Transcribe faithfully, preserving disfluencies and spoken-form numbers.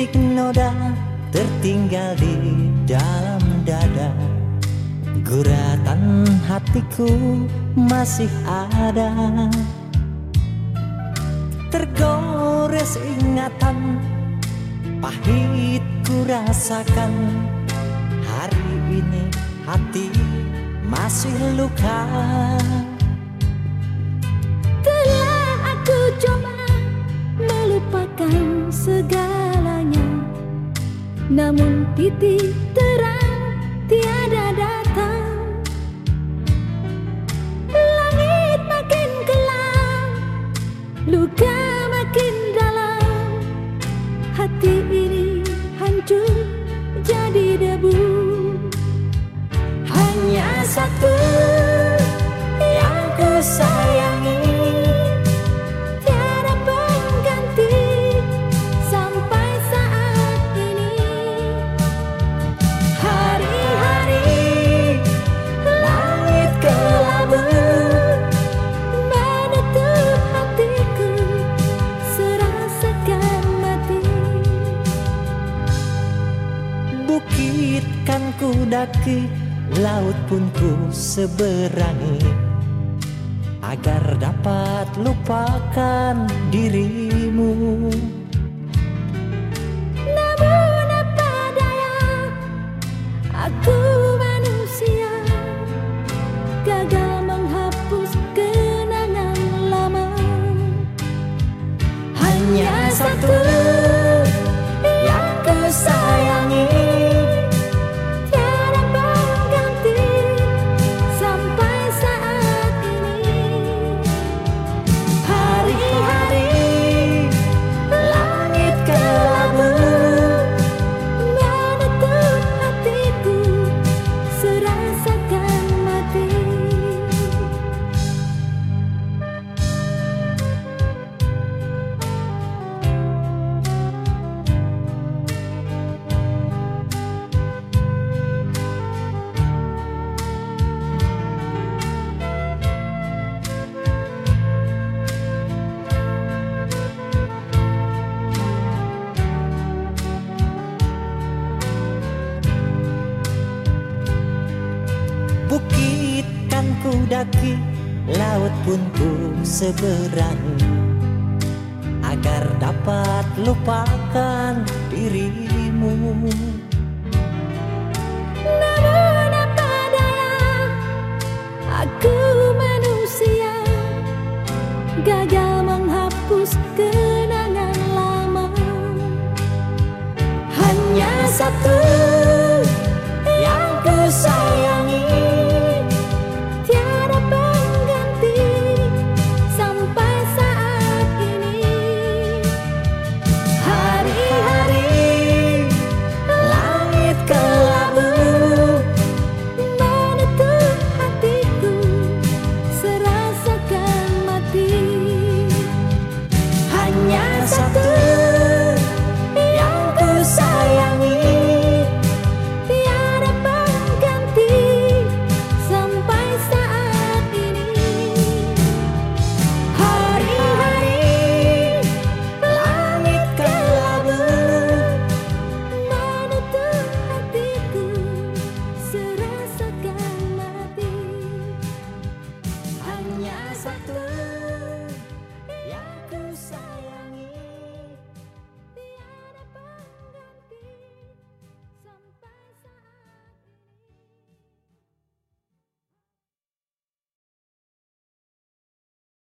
titik noda tertinggal di dalam dada. Guratan hatiku masih ada, tergores ingatan, pahit ku rasakan. Hari ini hati masih luka. Telah aku coba melupakan segalanya, namun titik terang tiada datang. Langit makin gelap, luka makin dalam, hati ini hancur jadi debu. Hanya satu yang ku sayangi, tiada pengganti sampai saat ini. Hari-hari langit kelabu menutup hatiku, serasakan mati. Bukit kan ku daki, laut pun ku seberangi, agar dapat lupakan dirimu. Namun apa daya, aku manusia, gagal menghapus kenangan lama. Hanya satu yang ku sayangi, tiada pengganti sampai saat ini. hari-hari langit kelabu Menutup hatiku, serasakan mati. Bukit kan ku daki, laut pun ku seberangi, agar dapat lupakan dirimu. Namun apa daya, aku manusia, gagal menghapus kenangan lama. Hanya satu